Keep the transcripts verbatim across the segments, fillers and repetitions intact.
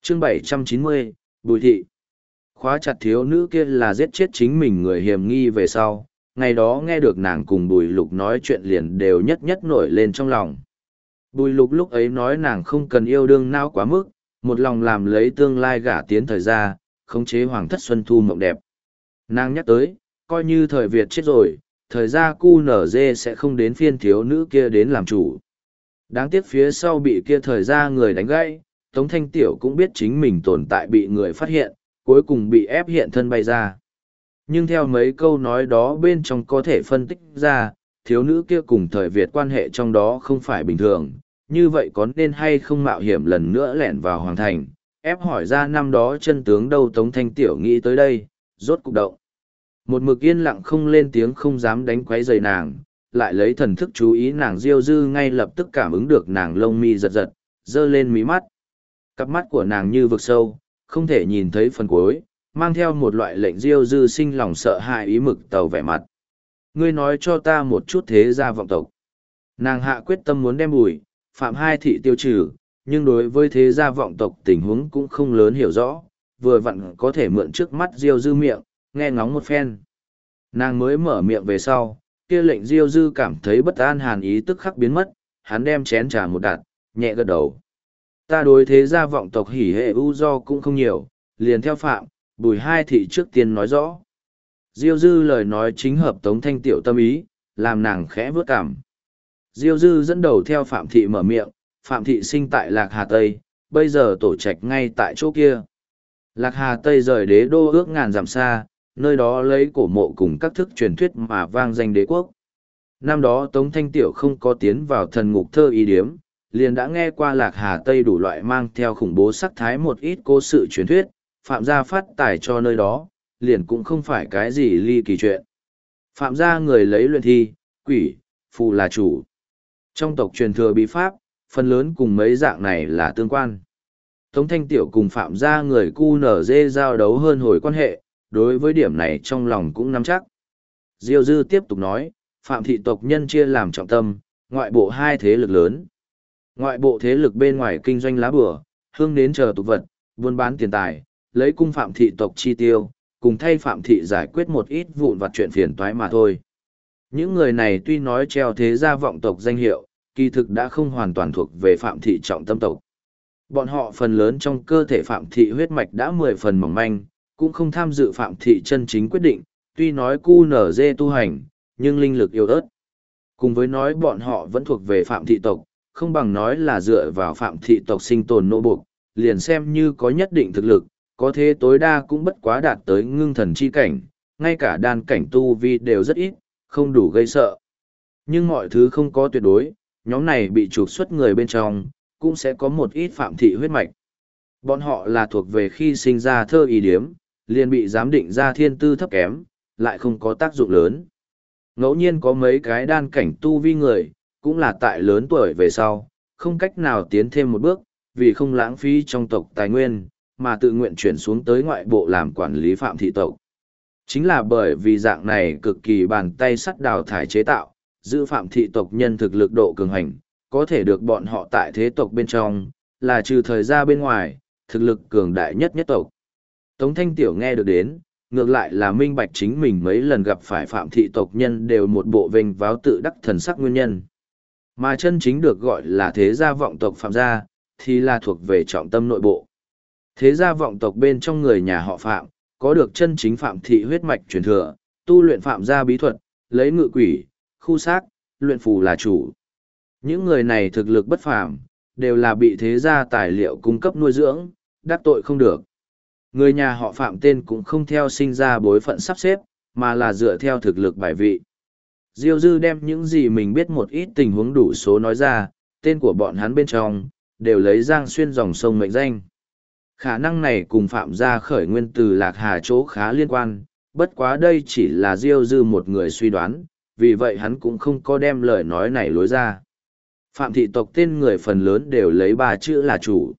chương bảy trăm chín mươi, Bùi Thị. Khóa chặt thiếu nữ kia là giết chết chính mình người hiểm nghi về sau, ngày đó nghe được nàng cùng Bùi Lục nói chuyện liền đều nhất nhất nổi lên trong lòng. Bùi Lục lúc ấy nói nàng không cần yêu đương nao quá mức, một lòng làm lấy tương lai gả tiến thời gia, khống chế hoàng thất xuân thu mộng đẹp. Nàng nhắc tới, coi như thời Việt chết rồi, thời gia cu nở dê sẽ không đến phiên thiếu nữ kia đến làm chủ. Đáng tiếc phía sau bị kia thời gia người đánh gãy, Tống Thanh Tiểu cũng biết chính mình tồn tại bị người phát hiện, cuối cùng bị ép hiện thân bay ra. Nhưng theo mấy câu nói đó bên trong có thể phân tích ra, thiếu nữ kia cùng thời Việt quan hệ trong đó không phải bình thường, như vậy có nên hay không mạo hiểm lần nữa lẻn vào hoàng thành, ép hỏi ra năm đó chân tướng đâu. Tống Thanh Tiểu nghĩ tới đây, rốt cục động. Một mực yên lặng không lên tiếng không dám đánh quấy rầy nàng, lại lấy thần thức chú ý nàng Diêu Dư ngay lập tức cảm ứng được nàng lông mi giật giật, dơ lên mí mắt. Cặp mắt của nàng như vực sâu, không thể nhìn thấy phần cuối, mang theo một loại lệnh Diêu Dư sinh lòng sợ hãi ý mực tàu vẻ mặt. Ngươi nói cho ta một chút thế gia vọng tộc. Nàng hạ quyết tâm muốn đem Bùi, Phạm hai thị tiêu trừ, nhưng đối với thế gia vọng tộc tình huống cũng không lớn hiểu rõ, vừa vặn có thể mượn trước mắt Diêu Dư miệng, nghe ngóng một phen. Nàng mới mở miệng về sau, kia lệnh Diêu Dư cảm thấy bất an hàn ý tức khắc biến mất, hắn đem chén trà một đặt, nhẹ gật đầu. Ta đối thế gia vọng tộc hỉ hệ ưu do cũng không nhiều, liền theo Phạm, Bùi hai thị trước tiên nói rõ. Diêu Dư lời nói chính hợp Tống Thanh Tiểu tâm ý, làm nàng khẽ vớt cảm. Diêu Dư dẫn đầu theo Phạm thị mở miệng, Phạm thị sinh tại Lạc Hà Tây, bây giờ tổ trạch ngay tại chỗ kia. Lạc Hà Tây rời đế đô ước ngàn dặm xa, nơi đó lấy cổ mộ cùng các thức truyền thuyết mà vang danh đế quốc. Năm đó Tống Thanh Tiểu không có tiến vào thần ngục thơ ý điếm, liền đã nghe qua Lạc Hà Tây đủ loại mang theo khủng bố sắc thái một ít cố sự truyền thuyết, Phạm gia phát tài cho nơi đó, liền cũng không phải cái gì ly kỳ chuyện. Phạm gia người lấy luyện thi, quỷ, phù là chủ. Trong tộc truyền thừa bí pháp, phần lớn cùng mấy dạng này là tương quan. Tống Thanh Tiểu cùng Phạm gia người cu nở dê giao đấu hơn hồi quan hệ, đối với điểm này trong lòng cũng nắm chắc. Diêu Dư tiếp tục nói, Phạm thị tộc nhân chia làm trọng tâm, ngoại bộ hai thế lực lớn. Ngoại bộ thế lực bên ngoài kinh doanh lá bửa, hương đến chờ tục vật, buôn bán tiền tài, lấy cung Phạm thị tộc chi tiêu, cùng thay Phạm thị giải quyết một ít vụn vặt chuyện phiền toái mà thôi. Những người này tuy nói treo thế gia vọng tộc danh hiệu, kỳ thực đã không hoàn toàn thuộc về Phạm thị trọng tâm tộc. Bọn họ phần lớn trong cơ thể Phạm thị huyết mạch đã mười phần mỏng manh, cũng không tham dự Phạm thị chân chính quyết định, tuy nói cu nở dê tu hành, nhưng linh lực yếu ớt. Cùng với nói bọn họ vẫn thuộc về Phạm thị tộc, không bằng nói là dựa vào Phạm thị tộc sinh tồn nô buộc, liền xem như có nhất định thực lực, có thế tối đa cũng bất quá đạt tới ngưng thần chi cảnh, ngay cả đan cảnh tu vi đều rất ít, không đủ gây sợ. Nhưng mọi thứ không có tuyệt đối, nhóm này bị trục xuất người bên trong, cũng sẽ có một ít Phạm thị huyết mạch. Bọn họ là thuộc về khi sinh ra thơ ý điếm, liền bị giám định ra thiên tư thấp kém, lại không có tác dụng lớn. Ngẫu nhiên có mấy cái đan cảnh tu vi người, cũng là tại lớn tuổi về sau, không cách nào tiến thêm một bước, vì không lãng phí trong tộc tài nguyên, mà tự nguyện chuyển xuống tới ngoại bộ làm quản lý Phạm thị tộc. Chính là bởi vì dạng này cực kỳ bàn tay sắt đào thải chế tạo, giữ Phạm thị tộc nhân thực lực độ cường hành, có thể được bọn họ tại thế tộc bên trong, là trừ thời gia bên ngoài, thực lực cường đại nhất nhất tộc. Tống Thanh Tiểu nghe được đến, ngược lại là minh bạch chính mình mấy lần gặp phải Phạm thị tộc nhân đều một bộ vênh váo tự đắc thần sắc nguyên nhân. Mà chân chính được gọi là thế gia vọng tộc Phạm gia, thì là thuộc về trọng tâm nội bộ. Thế gia vọng tộc bên trong người nhà họ Phạm, có được chân chính Phạm thị huyết mạch truyền thừa, tu luyện Phạm gia bí thuật, lấy ngự quỷ, khu xác, luyện phù là chủ. Những người này thực lực bất phàm, đều là bị thế gia tài liệu cung cấp nuôi dưỡng, đắc tội không được. Người nhà họ Phạm tên cũng không theo sinh ra bối phận sắp xếp, mà là dựa theo thực lực bài vị. Diêu Dư đem những gì mình biết một ít tình huống đủ số nói ra, tên của bọn hắn bên trong, đều lấy Giang Xuyên dòng sông mệnh danh. Khả năng này cùng Phạm gia khởi nguyên từ Lạc Hà chỗ khá liên quan, bất quá đây chỉ là Diêu Dư một người suy đoán, vì vậy hắn cũng không có đem lời nói này lối ra. Phạm thị tộc tên người phần lớn đều lấy ba chữ là chủ.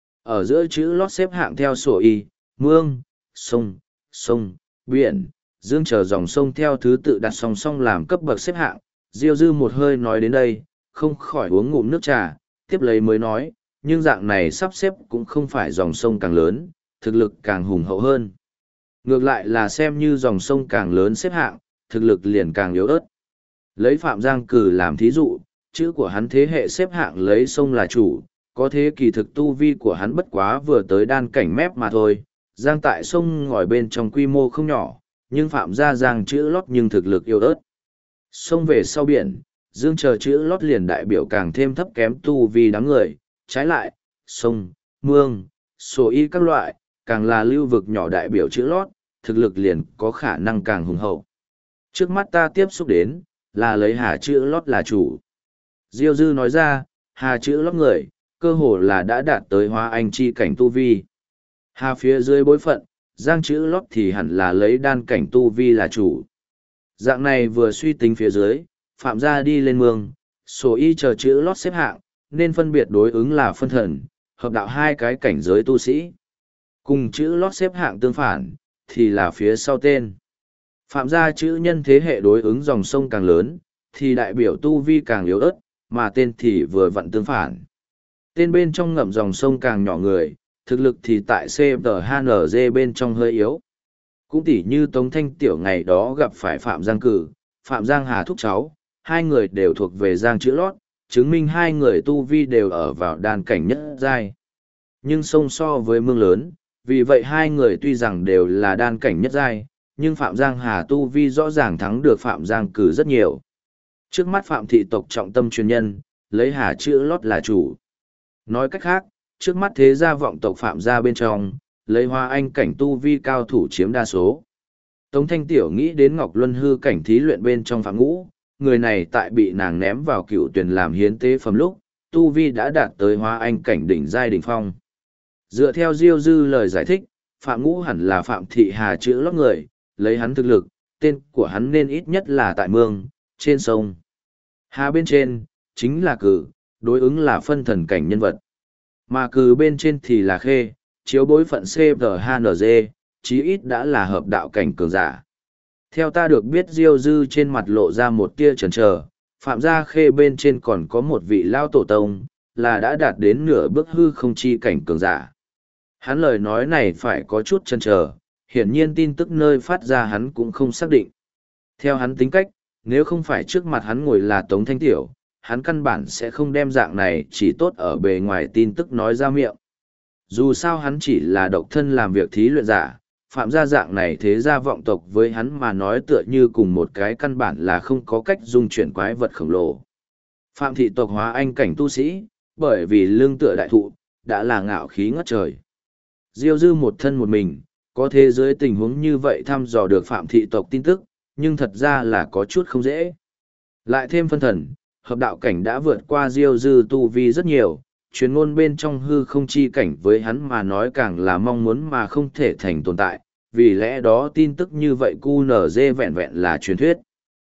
Ở giữa chữ lót xếp hạng theo sổ y, mương, sông, sông, biển, dương chờ dòng sông theo thứ tự đặt song song làm cấp bậc xếp hạng. Diêu Dư một hơi nói đến đây, không khỏi uống ngụm nước trà, tiếp lấy mới nói, nhưng dạng này sắp xếp cũng không phải dòng sông càng lớn, thực lực càng hùng hậu hơn. Ngược lại là xem như dòng sông càng lớn xếp hạng, thực lực liền càng yếu ớt. Lấy Phạm Giang Cử làm thí dụ, chữ của hắn thế hệ xếp hạng lấy sông là chủ, có thế kỳ thực tu vi của hắn bất quá vừa tới đan cảnh mép mà thôi. Giang tại sông ngòi bên trong quy mô không nhỏ, nhưng Phạm gia Giang chữ lót nhưng thực lực yếu ớt. Sông về sau biển, Dương chờ chữ lót liền đại biểu càng thêm thấp kém tu vi đám người, trái lại, sông, mương, sổ y các loại, càng là lưu vực nhỏ đại biểu chữ lót, thực lực liền có khả năng càng hùng hậu. Trước mắt ta tiếp xúc đến, là lấy Hà chữ lót là chủ. Diêu Dư nói ra, Hà chữ lót người, cơ hồ là đã đạt tới hóa anh chi cảnh tu vi. Hà phía dưới bối phận, Giang chữ lót thì hẳn là lấy đan cảnh tu vi là chủ. Dạng này vừa suy tính phía dưới, Phạm gia đi lên mương, sổ y chờ chữ lót xếp hạng, nên phân biệt đối ứng là phân thần, hợp đạo hai cái cảnh giới tu sĩ. Cùng chữ lót xếp hạng tương phản, thì là phía sau tên. Phạm gia chữ nhân thế hệ đối ứng dòng sông càng lớn, thì đại biểu tu vi càng yếu ớt, mà tên thì vừa vặn tương phản. Tên bên trong ngậm dòng sông càng nhỏ người, thực lực thì tại xê tê hát en giê bên trong hơi yếu. Cũng tỉ như Tống Thanh Tiểu ngày đó gặp phải Phạm Giang Cử, Phạm Giang Hà thúc cháu, hai người đều thuộc về Giang chữ lót, chứng minh hai người tu vi đều ở vào đan cảnh nhất giai. Nhưng sông so với mương lớn, vì vậy hai người tuy rằng đều là đan cảnh nhất giai, nhưng Phạm Giang Hà tu vi rõ ràng thắng được Phạm Giang Cử rất nhiều. Trước mắt Phạm thị tộc trọng tâm truyền nhân, lấy Hà chữ lót là chủ. Nói cách khác, trước mắt thế gia vọng tộc Phạm gia bên trong, lấy Hoa Anh cảnh tu vi cao thủ chiếm đa số. Tống Thanh Tiểu nghĩ đến Ngọc Luân hư cảnh thí luyện bên trong Phạm Ngũ, người này tại bị nàng ném vào cựu tuyển làm hiến tế phẩm lúc, tu vi đã đạt tới Hoa Anh cảnh đỉnh giai đỉnh phong. Dựa theo Diêu Dư lời giải thích, Phạm Ngũ hẳn là Phạm thị Hà chữ lót người, lấy hắn thực lực, tên của hắn nên ít nhất là tại mương, trên sông. Hà bên trên, chính là Cử, đối ứng là phân thần cảnh nhân vật. Mà Cử bên trên thì là Khê, chiếu bối phận xê tê hát en giê, chí ít đã là hợp đạo cảnh cường giả. Theo ta được biết Diêu Dư trên mặt lộ ra một tia chần chờ, Phạm gia Khê bên trên còn có một vị lao tổ tông, là đã đạt đến nửa bước hư không chi cảnh cường giả. Hắn lời nói này phải có chút chần chờ, hiển nhiên tin tức nơi phát ra hắn cũng không xác định. Theo hắn tính cách, nếu không phải trước mặt hắn ngồi là Tống Thanh Tiểu, hắn căn bản sẽ không đem dạng này chỉ tốt ở bề ngoài tin tức nói ra miệng. Dù sao hắn chỉ là độc thân làm việc thí luyện giả, Phạm gia dạng này thế gia vọng tộc với hắn mà nói tựa như cùng một cái căn bản là không có cách dung chuyển quái vật khổng lồ. Phạm thị tộc hóa anh cảnh tu sĩ, bởi vì lương tựa đại thụ, đã là ngạo khí ngất trời. Diêu Dư một thân một mình, có thế giới tình huống như vậy thăm dò được Phạm thị tộc tin tức, nhưng thật ra là có chút không dễ. Lại thêm phân thần, hợp đạo cảnh đã vượt qua Diêu Dư tu vi rất nhiều, truyền ngôn bên trong hư không chi cảnh với hắn mà nói càng là mong muốn mà không thể thành tồn tại, vì lẽ đó tin tức như vậy cu nở dê vẹn vẹn là truyền thuyết.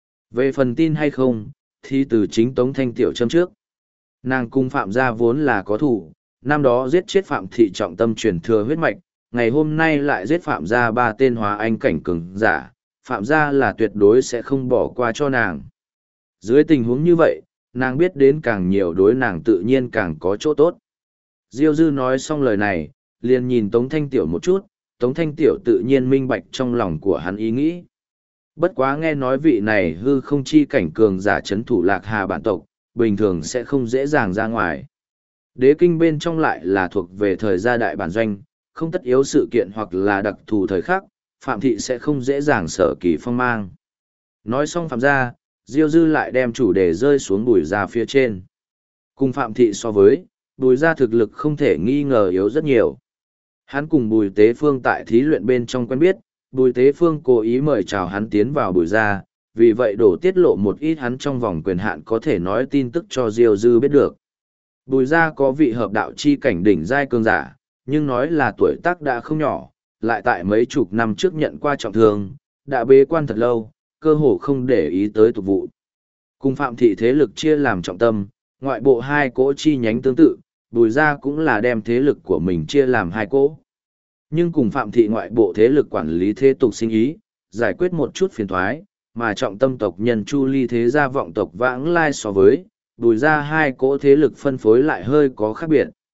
Về phần tin hay không, thì từ chính Tống Thanh Tiểu châm trước. Nàng cung Phạm gia vốn là có thủ, năm đó giết chết Phạm thị trọng tâm truyền thừa huyết mạch, ngày hôm nay lại giết Phạm gia ba tên hóa anh cảnh cường giả, Phạm gia là tuyệt đối sẽ không bỏ qua cho nàng. Dưới tình huống như vậy, nàng biết đến càng nhiều đối nàng tự nhiên càng có chỗ tốt. Diêu Dư nói xong lời này, liền nhìn Tống Thanh Tiểu một chút, Tống Thanh Tiểu tự nhiên minh bạch trong lòng của hắn ý nghĩ. Bất quá nghe nói vị này hư không chi cảnh cường giả chấn thủ Lạc Hà bản tộc, bình thường sẽ không dễ dàng ra ngoài. Đế kinh bên trong lại là thuộc về thời gia đại bản doanh, không tất yếu sự kiện hoặc là đặc thù thời khắc, Phạm thị sẽ không dễ dàng sở kỳ phong mang. Nói xong Phạm gia, Diêu Dư lại đem chủ đề rơi xuống Bùi gia phía trên. Cùng Phạm thị so với, Bùi gia thực lực không thể nghi ngờ yếu rất nhiều. Hắn cùng Bùi Tế Phương tại thí luyện bên trong quen biết, Bùi Tế Phương cố ý mời chào hắn tiến vào Bùi gia, vì vậy đổ tiết lộ một ít hắn trong vòng quyền hạn có thể nói tin tức cho Diêu Dư biết được. Bùi gia có vị hợp đạo chi cảnh đỉnh giai cường giả, nhưng nói là tuổi tác đã không nhỏ, lại tại mấy chục năm trước nhận qua trọng thương, đã bế quan thật lâu, cơ hồ không để ý tới tục vụ. Cùng Phạm thị thế lực chia làm trọng tâm, ngoại bộ hai cỗ chi nhánh tương tự, Bùi gia cũng là đem thế lực của mình chia làm hai cỗ. Nhưng cùng Phạm thị ngoại bộ thế lực quản lý thế tục sinh ý, giải quyết một chút phiền thoái, mà trọng tâm tộc nhân Chu Ly thế gia vọng tộc vãng lai so với, Bùi gia hai cỗ thế lực phân phối lại hơi có khác biệt.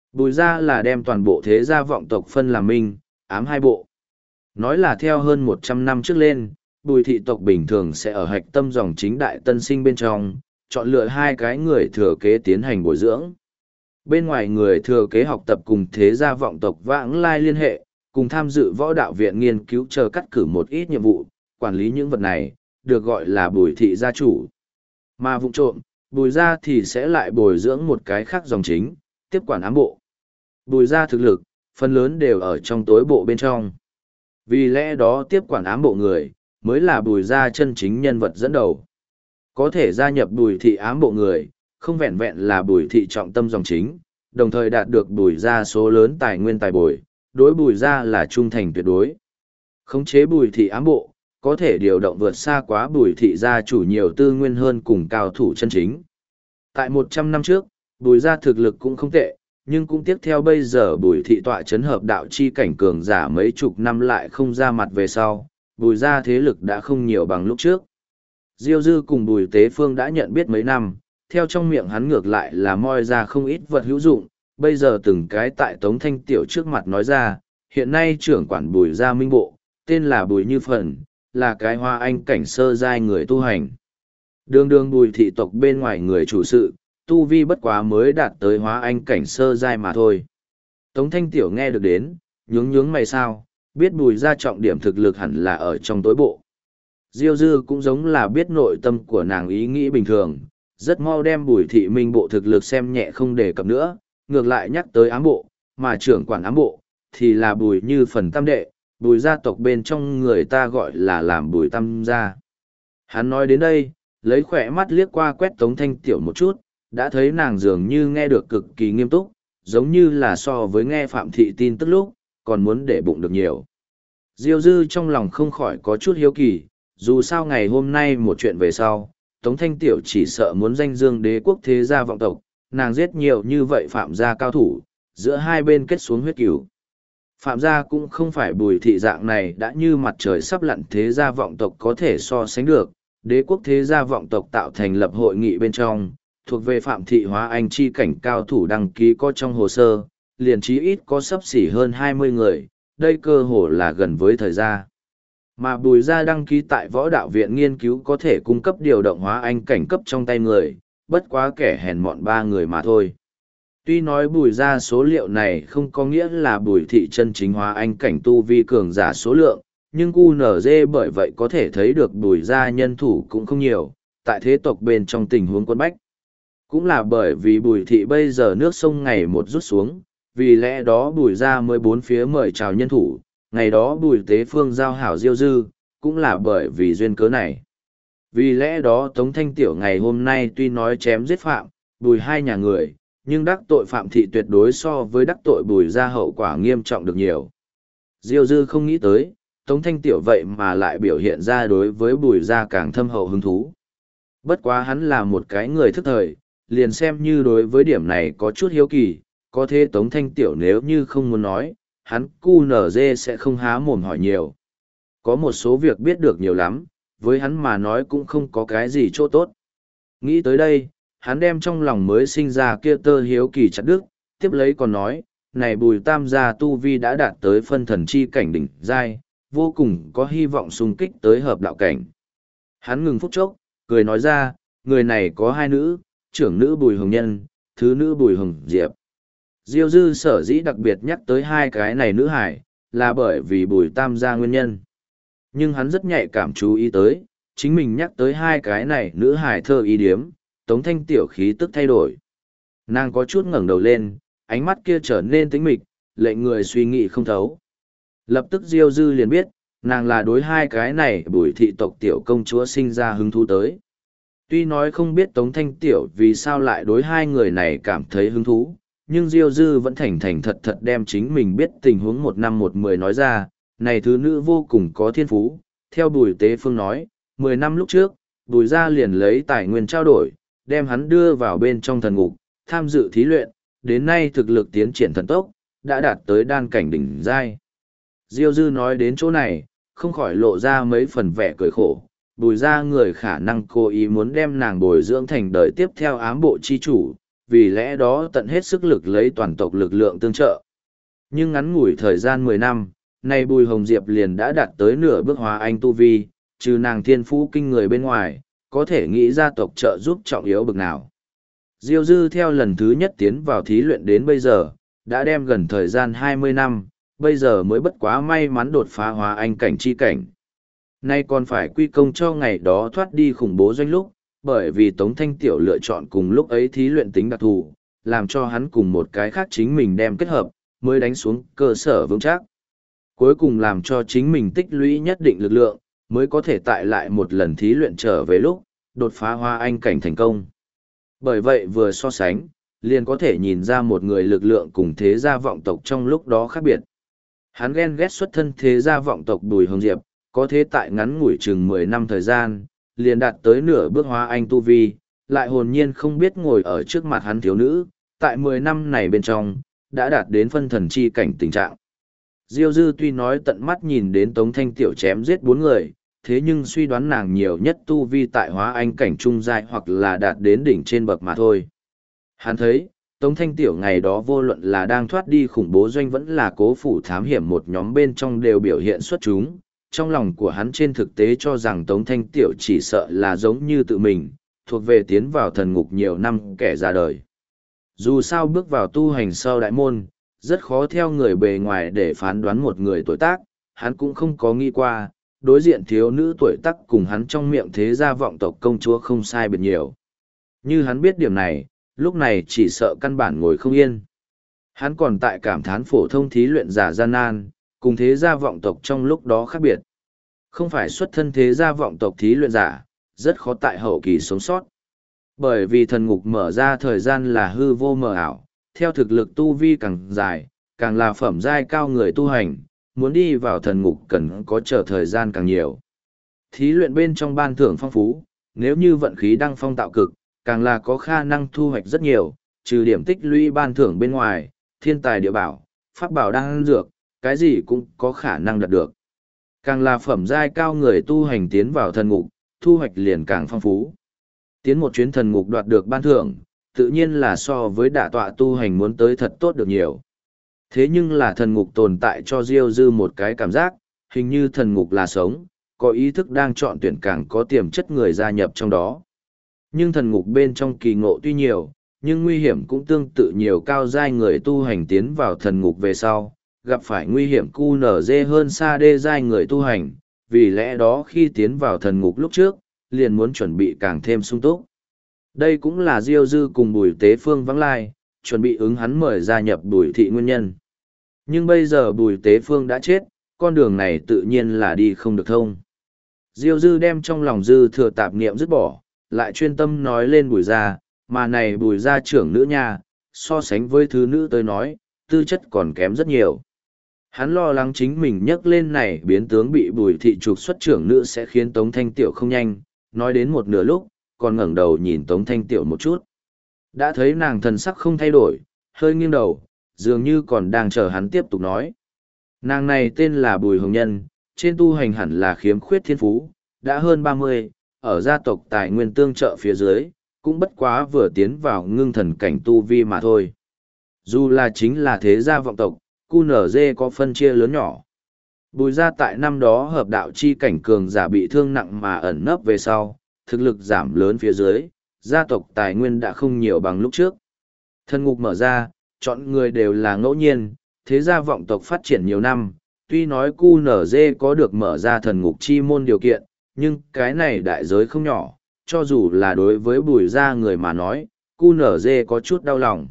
Bùi gia là đem toàn bộ thế gia vọng tộc phân làm minh, ám hai bộ. Nói là theo hơn một trăm năm trước lên, bùi thị tộc bình thường sẽ ở hạch tâm dòng chính đại tân sinh bên trong, chọn lựa hai cái người thừa kế tiến hành bồi dưỡng. Bên ngoài người thừa kế học tập cùng thế gia vọng tộc vãng lai liên hệ, cùng tham dự võ đạo viện nghiên cứu chờ cắt cử một ít nhiệm vụ, quản lý những vật này, được gọi là bùi thị gia chủ. Mà vụ trộm, bùi gia thì sẽ lại bồi dưỡng một cái khác dòng chính, tiếp quản ám bộ. Bùi gia thực lực, phần lớn đều ở trong tối bộ bên trong. Vì lẽ đó tiếp quản ám bộ người, mới là bùi gia chân chính nhân vật dẫn đầu. Có thể gia nhập bùi thị ám bộ người, không vẹn vẹn là bùi thị trọng tâm dòng chính, đồng thời đạt được bùi gia số lớn tài nguyên tài bồi, đối bùi gia là trung thành tuyệt đối. Khống chế bùi thị ám bộ, có thể điều động vượt xa quá bùi thị gia chủ nhiều tư nguyên hơn cùng cao thủ chân chính. Tại một trăm năm trước, bùi gia thực lực cũng không tệ, nhưng cũng tiếp theo bây giờ bùi thị tọa chấn hợp đạo chi cảnh cường giả mấy chục năm lại không ra mặt về sau, bùi gia thế lực đã không nhiều bằng lúc trước. Diêu Dư cùng bùi tế phương đã nhận biết mấy năm, theo trong miệng hắn ngược lại là moi ra không ít vật hữu dụng, bây giờ từng cái tại Tống Thanh Tiểu trước mặt nói ra, hiện nay trưởng quản bùi gia minh bộ, tên là Bùi Như Phần, là cái hoa anh cảnh sơ giai người tu hành. Đường đường bùi thị tộc bên ngoài người chủ sự, tu vi bất quá mới đạt tới hóa anh cảnh sơ giai mà thôi. Tống Thanh Tiểu nghe được đến, nhướng nhướng mày sao, biết bùi gia trọng điểm thực lực hẳn là ở trong tối bộ. Diêu Dư cũng giống là biết nội tâm của nàng ý nghĩ bình thường, rất mau đem bùi thị minh bộ thực lực xem nhẹ không đề cập nữa, ngược lại nhắc tới ám bộ, mà trưởng quản ám bộ, thì là bùi Như Phần tam đệ, bùi gia tộc bên trong người ta gọi là làm bùi tam gia. Hắn nói đến đây, lấy khỏe mắt liếc qua quét Tống Thanh Tiểu một chút, đã thấy nàng dường như nghe được cực kỳ nghiêm túc, giống như là so với nghe Phạm Thị tin tức lúc, còn muốn để bụng được nhiều. Diêu Dư trong lòng không khỏi có chút hiếu kỳ, dù sao ngày hôm nay một chuyện về sau, Tống Thanh Tiểu chỉ sợ muốn danh dương đế quốc thế gia vọng tộc, nàng giết nhiều như vậy Phạm gia cao thủ, giữa hai bên kết xuống huyết cửu. Phạm gia cũng không phải bùi thị dạng này đã như mặt trời sắp lặn thế gia vọng tộc có thể so sánh được, đế quốc thế gia vọng tộc tạo thành lập hội nghị bên trong, thuộc về Phạm Thị hóa anh chi cảnh cao thủ đăng ký có trong hồ sơ, liền chí ít có sấp xỉ hơn hai mươi người, đây cơ hồ là gần với thời gia. Mà bùi gia đăng ký tại võ đạo viện nghiên cứu có thể cung cấp điều động hóa anh cảnh cấp trong tay người, bất quá kẻ hèn mọn ba người mà thôi. Tuy nói bùi gia số liệu này không có nghĩa là bùi thị chân chính hóa anh cảnh tu vi cường giả số lượng, nhưng cu nở dê bởi vậy có thể thấy được bùi gia nhân thủ cũng không nhiều, tại thế tộc bên trong tình huống quân bách. Cũng là bởi vì bùi thị bây giờ nước sông ngày một rút xuống, vì lẽ đó bùi gia mới bốn phía mời chào nhân thủ, ngày đó bùi tế phương giao hảo Diêu Dư, cũng là bởi vì duyên cớ này. Vì lẽ đó Tống Thanh Tiểu ngày hôm nay tuy nói chém giết phạm, bùi hai nhà người, nhưng đắc tội phạm thị tuyệt đối so với đắc tội bùi gia hậu quả nghiêm trọng được nhiều. Diêu Dư không nghĩ tới, Tống Thanh Tiểu vậy mà lại biểu hiện ra đối với bùi gia càng thâm hậu hứng thú. Bất quá hắn là một cái người thức thời, liền xem như đối với điểm này có chút hiếu kỳ, có thế Tống Thanh Tiểu nếu như không muốn nói, hắn cu nở dê sẽ không há mồm hỏi nhiều. Có một số việc biết được nhiều lắm, với hắn mà nói cũng không có cái gì chỗ tốt. Nghĩ tới đây, hắn đem trong lòng mới sinh ra kia tơ hiếu kỳ chặt đứt, tiếp lấy còn nói, này bùi tam gia tu vi đã đạt tới phân thần chi cảnh đỉnh giai, vô cùng có hy vọng xung kích tới hợp đạo cảnh. Hắn ngừng phút chốc, cười nói ra, người này có hai nữ, trưởng nữ bùi hồng nhân, thứ nữ bùi hồng diệp. Diêu Dư sở dĩ đặc biệt nhắc tới hai cái này nữ hải, là bởi vì bùi tam gia nguyên nhân. Nhưng hắn rất nhạy cảm chú ý tới, chính mình nhắc tới hai cái này nữ hải thơ ý điếm, Tống Thanh Tiểu khí tức thay đổi. Nàng có chút ngẩng đầu lên, ánh mắt kia trở nên tĩnh mịch, lệnh người suy nghĩ không thấu. Lập tức Diêu Dư liền biết, nàng là đối hai cái này bùi thị tộc tiểu công chúa sinh ra hứng thú tới. Tuy nói không biết Tống Thanh Tiểu vì sao lại đối hai người này cảm thấy hứng thú, nhưng Diêu Dư vẫn thành thành thật thật đem chính mình biết tình huống một năm một mười nói ra, này thứ nữ vô cùng có thiên phú, theo Bùi Tế Phương nói, mười năm lúc trước, Bùi gia liền lấy tài nguyên trao đổi, đem hắn đưa vào bên trong thần ngục, tham dự thí luyện, đến nay thực lực tiến triển thần tốc, đã đạt tới đan cảnh đỉnh giai. Diêu Dư nói đến chỗ này, không khỏi lộ ra mấy phần vẻ cười khổ, Bùi gia người khả năng cố ý muốn đem nàng bồi dưỡng thành đời tiếp theo ám bộ chi chủ, vì lẽ đó tận hết sức lực lấy toàn tộc lực lượng tương trợ. Nhưng ngắn ngủi thời gian mười năm, nay Bùi Hồng Diệp liền đã đạt tới nửa bước hóa anh tu vi, trừ nàng thiên phú kinh người bên ngoài, có thể nghĩ gia tộc trợ giúp trọng yếu bực nào. Diêu Dư theo lần thứ nhất tiến vào thí luyện đến bây giờ, đã đem gần thời gian hai mươi năm, bây giờ mới bất quá may mắn đột phá hóa anh cảnh chi cảnh. Nay còn phải quy công cho ngày đó thoát đi khủng bố doanh lúc, bởi vì Tống Thanh Tiểu lựa chọn cùng lúc ấy thí luyện tính đặc thù, làm cho hắn cùng một cái khác chính mình đem kết hợp, mới đánh xuống cơ sở vững chắc. Cuối cùng làm cho chính mình tích lũy nhất định lực lượng, mới có thể tại lại một lần thí luyện trở về lúc, đột phá hóa anh cảnh thành công. Bởi vậy vừa so sánh, liền có thể nhìn ra một người lực lượng cùng thế gia vọng tộc trong lúc đó khác biệt. Hắn ghen ghét xuất thân thế gia vọng tộc Bùi Hồng Diệp, có thế tại ngắn ngủi chừng mười năm thời gian, liền đạt tới nửa bước hóa anh tu vi, lại hồn nhiên không biết ngồi ở trước mặt hắn thiếu nữ, tại mười năm này bên trong, đã đạt đến phân thần chi cảnh tình trạng. Diêu Dư tuy nói tận mắt nhìn đến Tống Thanh Tiểu chém giết bốn người, thế nhưng suy đoán nàng nhiều nhất tu vi tại hóa anh cảnh trung giai hoặc là đạt đến đỉnh trên bậc mà thôi. Hắn thấy, Tống Thanh Tiểu ngày đó vô luận là đang thoát đi khủng bố doanh vẫn là cố phủ thám hiểm một nhóm bên trong đều biểu hiện xuất chúng. Trong lòng của hắn trên thực tế cho rằng Tống Thanh Tiểu chỉ sợ là giống như tự mình, thuộc về tiến vào thần ngục nhiều năm kẻ ra đời. Dù sao bước vào tu hành sau đại môn, rất khó theo người bề ngoài để phán đoán một người tuổi tác, hắn cũng không có nghĩ qua, đối diện thiếu nữ tuổi tác cùng hắn trong miệng thế gia vọng tộc công chúa không sai biệt nhiều. Như hắn biết điểm này, lúc này chỉ sợ căn bản ngồi không yên. Hắn còn tại cảm thán phổ thông thí luyện giả gian nan, cùng thế gia vọng tộc trong lúc đó khác biệt. Không phải xuất thân thế gia vọng tộc thí luyện giả, rất khó tại hậu kỳ sống sót. Bởi vì thần ngục mở ra thời gian là hư vô mờ ảo, theo thực lực tu vi càng dài, càng là phẩm giai cao người tu hành, muốn đi vào thần ngục cần có chờ thời gian càng nhiều. Thí luyện bên trong ban thưởng phong phú, nếu như vận khí đăng phong tạo cực, càng là có khả năng thu hoạch rất nhiều, trừ điểm tích lũy ban thưởng bên ngoài, thiên tài địa bảo, pháp bảo đan dược, cái gì cũng có khả năng đạt được. Càng là phẩm giai cao người tu hành tiến vào thần ngục, thu hoạch liền càng phong phú. Tiến một chuyến thần ngục đoạt được ban thưởng, tự nhiên là so với đả tọa tu hành muốn tới thật tốt được nhiều. Thế nhưng là thần ngục tồn tại cho Diêu Dư một cái cảm giác, hình như thần ngục là sống, có ý thức đang chọn tuyển càng có tiềm chất người gia nhập trong đó. Nhưng thần ngục bên trong kỳ ngộ tuy nhiều, nhưng nguy hiểm cũng tương tự nhiều cao giai người tu hành tiến vào thần ngục về sau, gặp phải nguy hiểm cu nở dê hơn xa đê giai người tu hành, vì lẽ đó khi tiến vào thần ngục lúc trước, liền muốn chuẩn bị càng thêm sung túc. Đây cũng là Diêu Dư cùng Bùi Tế Phương vắng lai, chuẩn bị ứng hắn mời gia nhập Bùi thị nguyên nhân. Nhưng bây giờ Bùi Tế Phương đã chết, con đường này tự nhiên là đi không được thông. Diêu Dư đem trong lòng Dư thừa tạp niệm dứt bỏ, lại chuyên tâm nói lên Bùi gia, mà này Bùi gia trưởng nữ nha, so sánh với thứ nữ tới nói, tư chất còn kém rất nhiều. Hắn lo lắng chính mình nhắc lên này biến tướng bị Bùi thị trục xuất trưởng nữ sẽ khiến Tống Thanh Tiểu không nhanh, nói đến một nửa lúc, còn ngẩng đầu nhìn Tống Thanh Tiểu một chút. Đã thấy nàng thần sắc không thay đổi, hơi nghiêng đầu, dường như còn đang chờ hắn tiếp tục nói. Nàng này tên là Bùi Hồng Nhân, trên tu hành hẳn là khiếm khuyết thiên phú, đã hơn ba mươi, ở gia tộc tài nguyên tương trợ phía dưới, cũng bất quá vừa tiến vào ngưng thần cảnh tu vi mà thôi. Dù là chính là thế gia vọng tộc, cu nở dê có phân chia lớn nhỏ. Bùi gia tại năm đó hợp đạo chi cảnh cường giả bị thương nặng mà ẩn nấp về sau, thực lực giảm lớn phía dưới, gia tộc tài nguyên đã không nhiều bằng lúc trước. Thần ngục mở ra, chọn người đều là ngẫu nhiên, thế gia vọng tộc phát triển nhiều năm, tuy nói cu nở dê có được mở ra thần ngục chi môn điều kiện, nhưng cái này đại giới không nhỏ, cho dù là đối với bùi gia người mà nói, cu nở dê có chút đau lòng.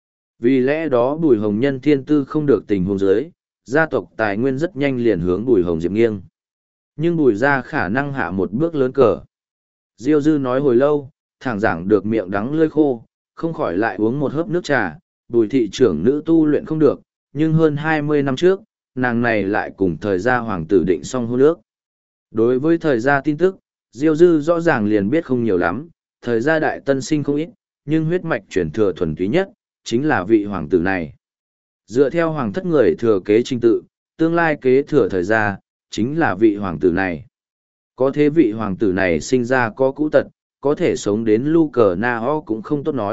Vì lẽ đó Bùi Hồng Nhân thiên tư không được tình huống dưới, gia tộc tài nguyên rất nhanh liền hướng Bùi Hồng Diệp nghiêng. Nhưng Bùi gia khả năng hạ một bước lớn cờ. Diêu Dư nói hồi lâu, thẳng giảng được miệng đắng lưỡi khô, không khỏi lại uống một hớp nước trà. Bùi thị trưởng nữ tu luyện không được, nhưng hơn hai mươi năm trước, nàng này lại cùng thời gia hoàng tử định xong hôn ước. Đối với thời gia tin tức, Diêu Dư rõ ràng liền biết không nhiều lắm, thời gia đại tân sinh không ít, nhưng huyết mạch truyền thừa thuần túy nhất, chính là vị hoàng tử này. Dựa theo hoàng thất người thừa kế trình tự, tương lai kế thừa thời gia, chính là vị hoàng tử này. Có thế vị hoàng tử này sinh ra có cũ tật, có thể sống đến lu cờ na ho cũng không tốt nói,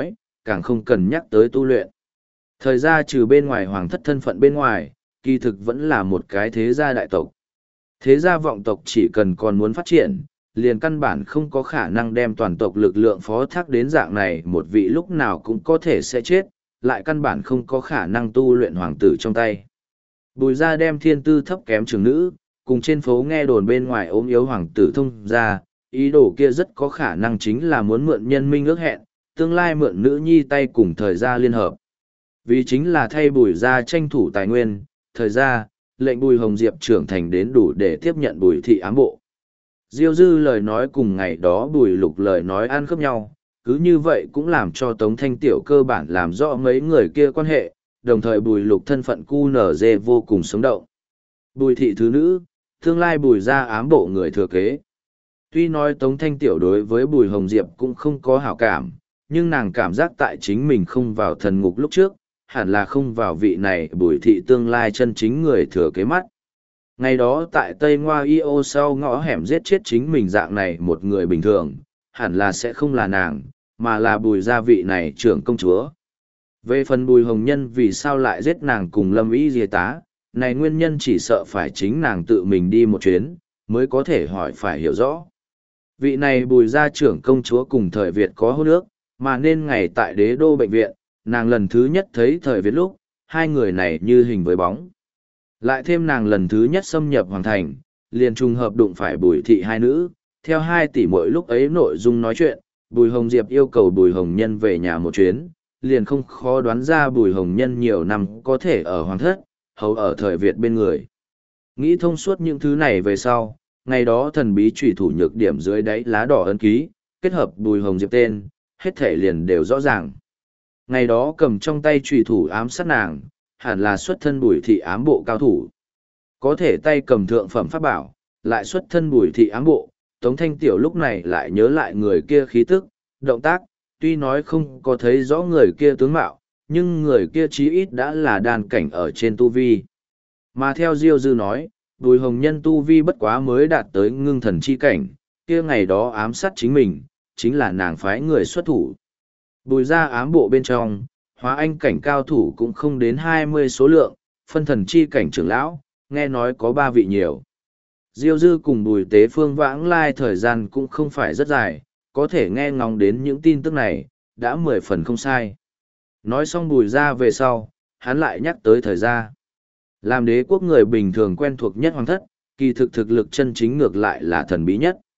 càng không cần nhắc tới tu luyện. Thời gia trừ bên ngoài hoàng thất thân phận bên ngoài, kỳ thực vẫn là một cái thế gia đại tộc. Thế gia vọng tộc chỉ cần còn muốn phát triển, liền căn bản không có khả năng đem toàn tộc lực lượng phó thác đến dạng này một vị lúc nào cũng có thể sẽ chết, lại căn bản không có khả năng tu luyện hoàng tử trong tay. Bùi gia đem thiên tư thấp kém trưởng nữ, cùng trên phố nghe đồn bên ngoài ốm yếu hoàng tử thông ra, ý đồ kia rất có khả năng chính là muốn mượn nhân minh ước hẹn, tương lai mượn nữ nhi tay cùng thời gia liên hợp. Vì chính là thay bùi gia tranh thủ tài nguyên, thời gia, lệnh bùi hồng diệp trưởng thành đến đủ để tiếp nhận bùi thị ám bộ. Diêu dư lời nói cùng ngày đó bùi lục lời nói ăn khớp nhau, cứ như vậy cũng làm cho Tống Thanh Tiểu cơ bản làm rõ mấy người kia quan hệ, đồng thời bùi lục thân phận cu nở dê vô cùng sống động. Bùi thị thứ nữ, tương lai bùi gia ám bộ người thừa kế. Tuy nói Tống Thanh Tiểu đối với bùi hồng diệp cũng không có hảo cảm, nhưng nàng cảm giác tại chính mình không vào thần ngục lúc trước, hẳn là không vào vị này bùi thị tương lai chân chính người thừa kế mắt. Ngày đó tại Tây Ngoa I O sau ngõ hẻm giết chết chính mình dạng này một người bình thường, hẳn là sẽ không là nàng, mà là bùi gia vị này trưởng công chúa. Về phần bùi hồng nhân vì sao lại giết nàng cùng lâm ý dìa tá, này nguyên nhân chỉ sợ phải chính nàng tự mình đi một chuyến, mới có thể hỏi phải hiểu rõ. Vị này bùi gia trưởng công chúa cùng thời Việt có hôn ước, mà nên ngày tại đế đô bệnh viện, nàng lần thứ nhất thấy thời Việt lúc, hai người này như hình với bóng. Lại thêm nàng lần thứ nhất xâm nhập hoàng thành, liền trùng hợp đụng phải bùi thị hai nữ, theo hai tỷ mỗi lúc ấy nội dung nói chuyện, bùi hồng diệp yêu cầu bùi hồng nhân về nhà một chuyến, liền không khó đoán ra bùi hồng nhân nhiều năm có thể ở hoàng thất, hầu ở thời Việt bên người. Nghĩ thông suốt những thứ này về sau, ngày đó thần bí trùy thủ nhược điểm dưới đáy lá đỏ ấn ký, kết hợp bùi hồng diệp tên, hết thể liền đều rõ ràng. Ngày đó cầm trong tay trùy thủ ám sát nàng, hẳn là xuất thân bùi thị ám bộ cao thủ. Có thể tay cầm thượng phẩm pháp bảo, lại xuất thân bùi thị ám bộ, Tống Thanh Tiểu lúc này lại nhớ lại người kia khí tức, động tác, tuy nói không có thấy rõ người kia tướng mạo, nhưng người kia chí ít đã là đàn cảnh ở trên tu vi. Mà theo Diêu Dư nói, bùi hồng nhân tu vi bất quá mới đạt tới ngưng thần chi cảnh, kia ngày đó ám sát chính mình, chính là nàng phái người xuất thủ. Bùi ra ám bộ bên trong, hóa anh cảnh cao thủ cũng không đến hai mươi số lượng, phân thần chi cảnh trưởng lão, nghe nói có ba vị nhiều. Diêu Dư cùng bùi tế phương vãng lai thời gian cũng không phải rất dài, có thể nghe ngóng đến những tin tức này, đã mười phần không sai. Nói xong bùi ra về sau, hắn lại nhắc tới thời gia. Làm đế quốc người bình thường quen thuộc nhất hoàng thất, kỳ thực thực lực chân chính ngược lại là thần bí nhất.